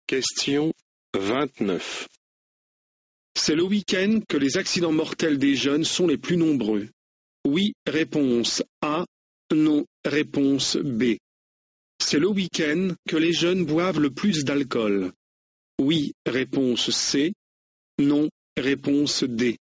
Question 29. C'est le week-end que les accidents mortels des jeunes sont les plus nombreux. Oui, réponse A. Non, réponse B. C'est le week-end que les jeunes boivent le plus d'alcool. Oui, réponse C. Non, réponse D.